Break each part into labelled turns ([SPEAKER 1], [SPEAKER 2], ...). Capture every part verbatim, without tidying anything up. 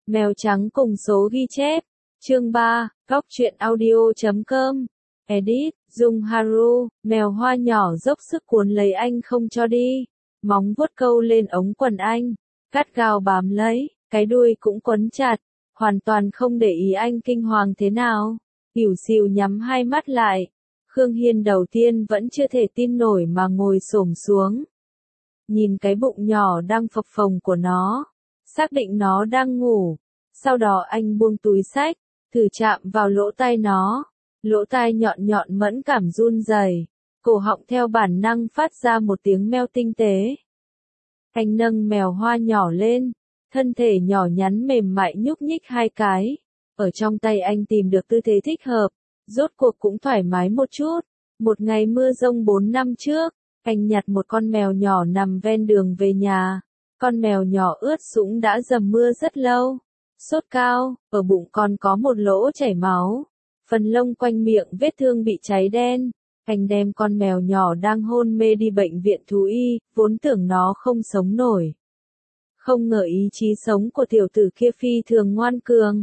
[SPEAKER 1] Mèo trắng cùng số ghi chép. Chương ba, góc truyện audio chấm com. Edit, Dung Haru, mèo hoa nhỏ dốc sức cuốn lấy anh không cho đi. Móng vuốt câu lên ống quần anh, gắt gao bám lấy, cái đuôi cũng quấn chặt, hoàn toàn không để ý anh kinh hoàng thế nào. Ỉu xìu nhắm hai mắt lại. Khương Hiên đầu tiên vẫn chưa thể tin nổi mà ngồi xổm xuống. Nhìn cái bụng nhỏ đang phập phồng của nó, xác định nó đang ngủ. Sau đó anh buông túi xách, thử chạm vào lỗ tai nó. Lỗ tai nhọn nhọn mẫn cảm run rẩy, cổ họng theo bản năng phát ra một tiếng meo tinh tế. Anh nâng mèo hoa nhỏ lên, thân thể nhỏ nhắn mềm mại nhúc nhích hai cái. Ở trong tay anh tìm được tư thế thích hợp, rốt cuộc cũng thoải mái một chút. Một ngày mưa rông bốn năm trước, anh nhặt một con mèo nhỏ nằm ven đường về nhà. Con mèo nhỏ ướt sũng đã dầm mưa rất lâu. Sốt cao, ở bụng còn có một lỗ chảy máu. Phần lông quanh miệng vết thương bị cháy đen. Anh đem con mèo nhỏ đang hôn mê đi bệnh viện thú y, vốn tưởng nó không sống nổi. Không ngờ ý chí sống của tiểu tử kia phi thường ngoan cường.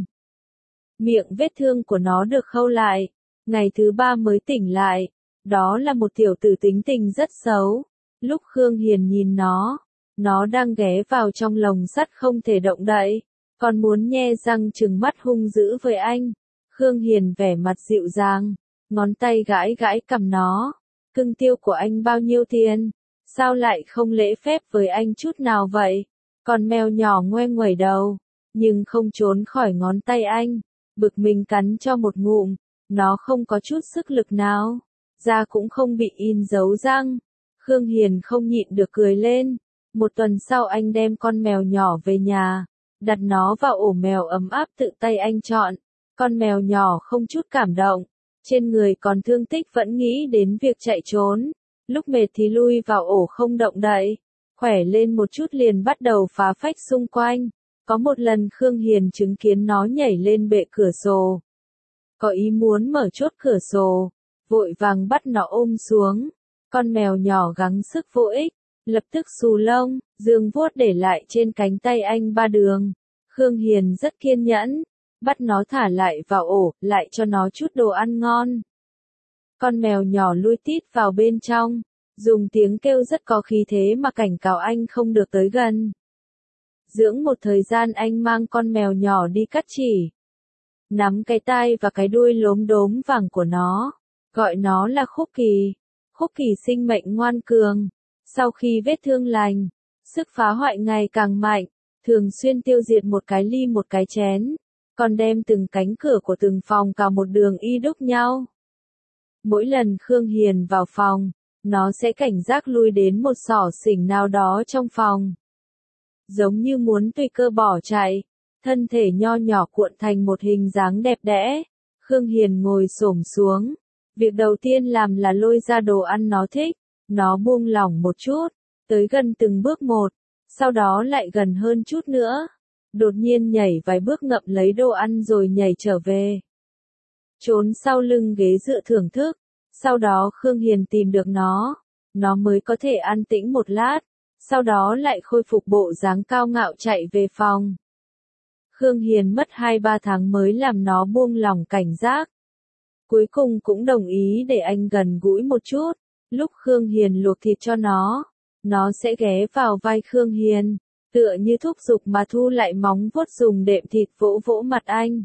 [SPEAKER 1] Miệng vết thương của nó được khâu lại. Ngày thứ ba mới tỉnh lại. Đó là một tiểu tử tính tình rất xấu. Lúc Khương Hiền nhìn nó, nó đang ghé vào trong lồng sắt không thể động đậy, còn muốn nhe răng trừng mắt hung dữ với anh. Khương Hiền vẻ mặt dịu dàng, ngón tay gãi gãi cằm nó. Cưng tiêu của anh bao nhiêu tiền? Sao lại không lễ phép với anh chút nào vậy? Còn mèo nhỏ ngoe nguẩy đầu, nhưng không trốn khỏi ngón tay anh. Bực mình cắn cho một ngụm, nó không có chút sức lực nào, da cũng không bị in dấu răng. Khương Hiền không nhịn được cười lên. Một tuần sau anh đem con mèo nhỏ về nhà, đặt nó vào ổ mèo ấm áp tự tay anh chọn. Con mèo nhỏ không chút cảm động, trên người còn thương tích vẫn nghĩ đến việc chạy trốn. Lúc mệt thì lui vào ổ không động đậy, khỏe lên một chút liền bắt đầu phá phách xung quanh. Có một lần Khương Hiền chứng kiến nó nhảy lên bệ cửa sổ, có ý muốn mở chốt cửa sổ, vội vàng bắt nó ôm xuống. Con mèo nhỏ gắng sức vô ích, lập tức xù lông, dương vuốt để lại trên cánh tay anh ba đường. Khương Hiền rất kiên nhẫn, bắt nó thả lại vào ổ, lại cho nó chút đồ ăn ngon. Con mèo nhỏ lui tít vào bên trong, dùng tiếng kêu rất có khí thế mà cảnh cáo anh không được tới gần. Dưỡng một thời gian anh mang con mèo nhỏ đi cắt chỉ, nắm cái tai và cái đuôi lốm đốm vàng của nó, gọi nó là Khúc Kỳ. Khúc Kỳ sinh mệnh ngoan cường. Sau khi vết thương lành, sức phá hoại ngày càng mạnh, thường xuyên tiêu diệt một cái ly một cái chén, còn đem từng cánh cửa của từng phòng cào một đường y đúc nhau. Mỗi lần Khương Hiền vào phòng, nó sẽ cảnh giác lui đến một xỏ xỉnh nào đó trong phòng. Giống như muốn tùy cơ bỏ chạy, thân thể nho nhỏ cuộn thành một hình dáng đẹp đẽ. Khương Hiền ngồi xổm xuống. Việc đầu tiên làm là lôi ra đồ ăn nó thích. Nó buông lỏng một chút, tới gần từng bước một, sau đó lại gần hơn chút nữa. Đột nhiên nhảy vài bước ngậm lấy đồ ăn rồi nhảy trở về. Trốn sau lưng ghế dựa thưởng thức. Sau đó Khương Hiền tìm được nó, nó mới có thể an tĩnh một lát, sau đó lại khôi phục bộ dáng cao ngạo chạy về phòng. Khương Hiền mất hai ba tháng mới làm nó buông lỏng cảnh giác. Cuối cùng cũng đồng ý để anh gần gũi một chút. Lúc Khương Hiền luộc thịt cho nó, nó sẽ ghé vào vai Khương Hiền, tựa như thúc giục mà thu lại móng vuốt dùng đệm thịt vỗ vỗ mặt anh.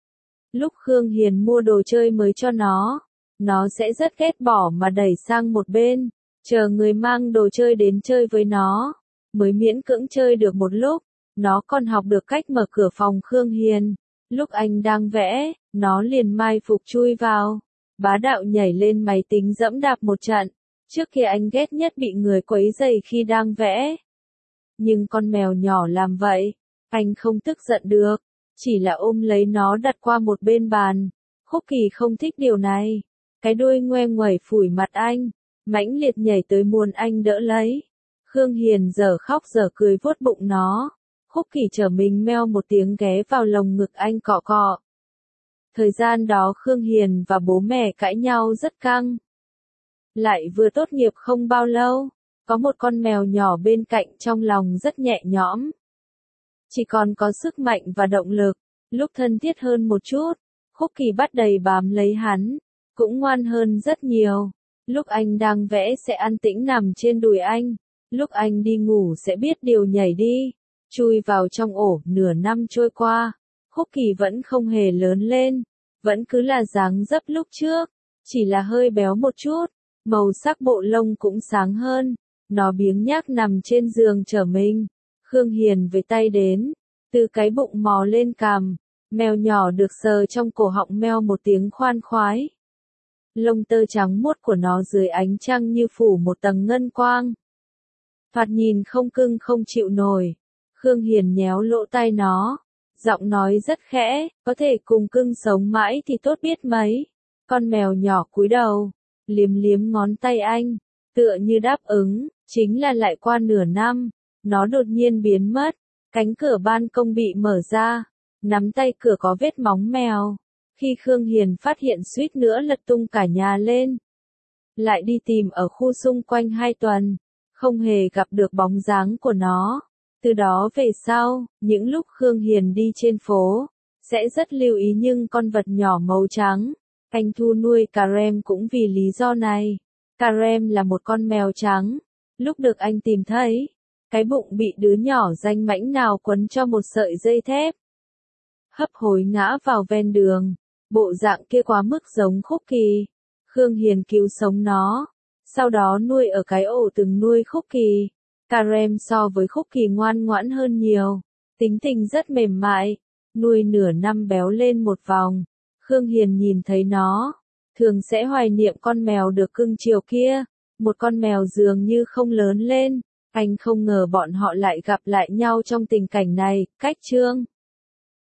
[SPEAKER 1] Lúc Khương Hiền mua đồ chơi mới cho nó, nó sẽ rất ghét bỏ mà đẩy sang một bên, chờ người mang đồ chơi đến chơi với nó, mới miễn cưỡng chơi được một lúc. Nó còn học được cách mở cửa phòng Khương Hiền. Lúc anh đang vẽ, nó liền mai phục chui vào, bá đạo nhảy lên máy tính dẫm đạp một trận. Trước kia anh ghét nhất bị người quấy rầy khi đang vẽ. Nhưng con mèo nhỏ làm vậy, anh không tức giận được, chỉ là ôm lấy nó đặt qua một bên bàn. Khúc Kỳ không thích điều này, cái đuôi ngoe nguẩy phủi mặt anh, mãnh liệt nhảy tới muốn anh đỡ lấy. Khương Hiền giờ khóc giờ cười vuốt bụng nó. Khúc Kỳ trở mình meo một tiếng ghé vào lồng ngực anh cọ cọ. Thời gian đó Khương Hiền và bố mẹ cãi nhau rất căng. Lại vừa tốt nghiệp không bao lâu, có một con mèo nhỏ bên cạnh trong lòng rất nhẹ nhõm. chỉ còn có sức mạnh và động lực. Lúc thân thiết hơn một chút, Khúc Kỳ bắt đầy bám lấy hắn, cũng ngoan hơn rất nhiều. Lúc anh đang vẽ sẽ an tĩnh nằm trên đùi anh, lúc anh đi ngủ sẽ biết điều nhảy đi, chui vào trong ổ. Nửa năm trôi qua, Khúc Kỳ vẫn không hề lớn lên, vẫn cứ là dáng dấp lúc trước, chỉ là hơi béo một chút, màu sắc bộ lông cũng sáng hơn. Nó biếng nhác nằm trên giường chờ mình. Khương Hiền với tay đến, từ cái bụng mò lên cằm, mèo nhỏ được sờ trong cổ họng meo một tiếng khoan khoái. Lông tơ trắng muốt của nó dưới ánh trăng như phủ một tầng ngân quang. Thoạt nhìn không cưng không chịu nổi. Khương Hiền nhéo lỗ tai nó, giọng nói rất khẽ, có thể cùng cưng sống mãi thì tốt biết mấy. Con mèo nhỏ cúi đầu, liếm liếm ngón tay anh, tựa như đáp ứng. Chính là lại qua nửa năm, nó đột nhiên biến mất. Cánh cửa ban công bị mở ra, nắm tay cửa có vết móng mèo. Khi Khương Hiền phát hiện suýt nữa lật tung cả nhà lên. Lại đi tìm ở khu xung quanh hai tuần, không hề gặp được bóng dáng của nó. Từ đó về sau, những lúc Khương Hiền đi trên phố, sẽ rất lưu ý nhưng con vật nhỏ màu trắng. Anh thu nuôi Karen cũng vì lý do này. Karen là một con mèo trắng. Lúc được anh tìm thấy, cái bụng bị đứa nhỏ danh mãnh nào quấn cho một sợi dây thép. Hấp hối ngã vào ven đường, bộ dạng kia quá mức giống Khúc Kỳ. Khương Hiền cứu sống nó, sau đó nuôi ở cái ổ từng nuôi Khúc Kỳ. Karen so với Khúc Kỳ ngoan ngoãn hơn nhiều, tính tình rất mềm mại, nuôi nửa năm béo lên một vòng. Khương Hiền nhìn thấy nó, thường sẽ hoài niệm con mèo được cưng chiều kia. Một con mèo dường như không lớn lên, anh không ngờ bọn họ lại gặp lại nhau trong tình cảnh này. Cách chương